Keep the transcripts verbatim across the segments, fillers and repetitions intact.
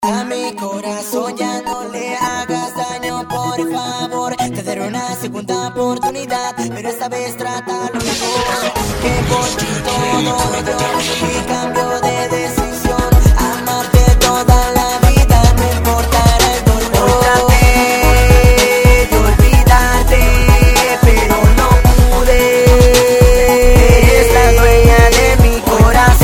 A mi corazón ya no le hagas daño, por favor. Te daré una segunda oportunidad, pero esta vez trátalo mejor. Que por ti todo lo doy y cambio de decisión. Amarte toda la vida, no importará el dolor. Traté de olvidarte, pero no pude. Eres la dueña de mi corazón.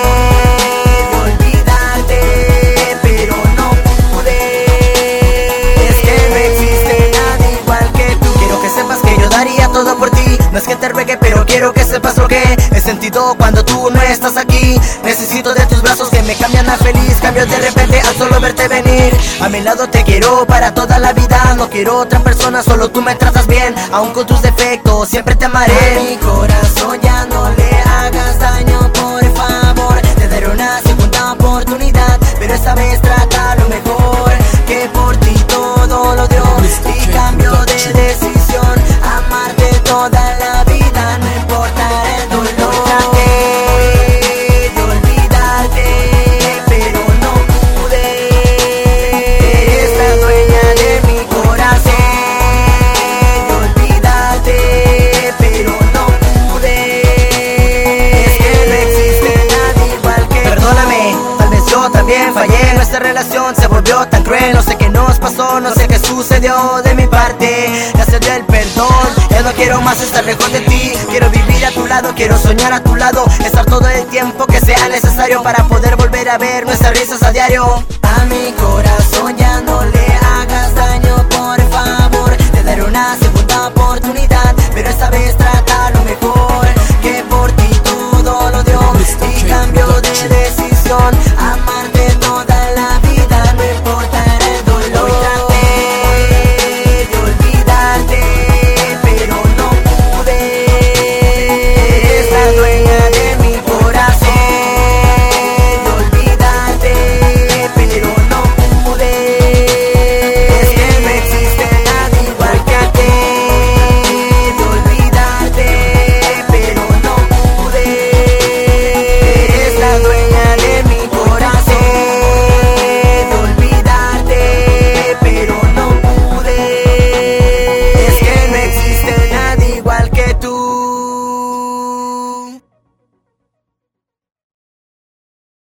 Todo por ti, no es que te ruegue, pero quiero que sepas lo que he sentido cuando tú no estás aquí. Necesito de tus brazos que me cambian a feliz. Cambio de repente al solo verte venir. A mi lado te quiero para toda la vida. No quiero otra persona, solo tú me tratas bien. Aún con tus defectos, siempre te amaré. A mi corazón ya no le hagas daño, por favor. Te daré una segunda oportunidad, pero esta vez trátalo mejor. Que por ti todo lo dio y cambio de decisión. Amarte toda la vida, no importa el dolor. Traté de olvidarte, pero no pude. Eres la dueña de mi corazón. De olvidarte, pero no pude. Es que no existe nadie igual que tú. Perdóname, tal vez yo también fallé. Nuestra relación se volvió tan cruel. No sé qué nos pasó, no sé qué sucedió de mi parte. Gracias del perdón. Ya no quiero más estar lejos de ti. Quiero vivir a tu lado, quiero soñar a tu lado. Estar todo el tiempo que sea necesario para poder volver a ver nuestras risas a diario. A mi corazón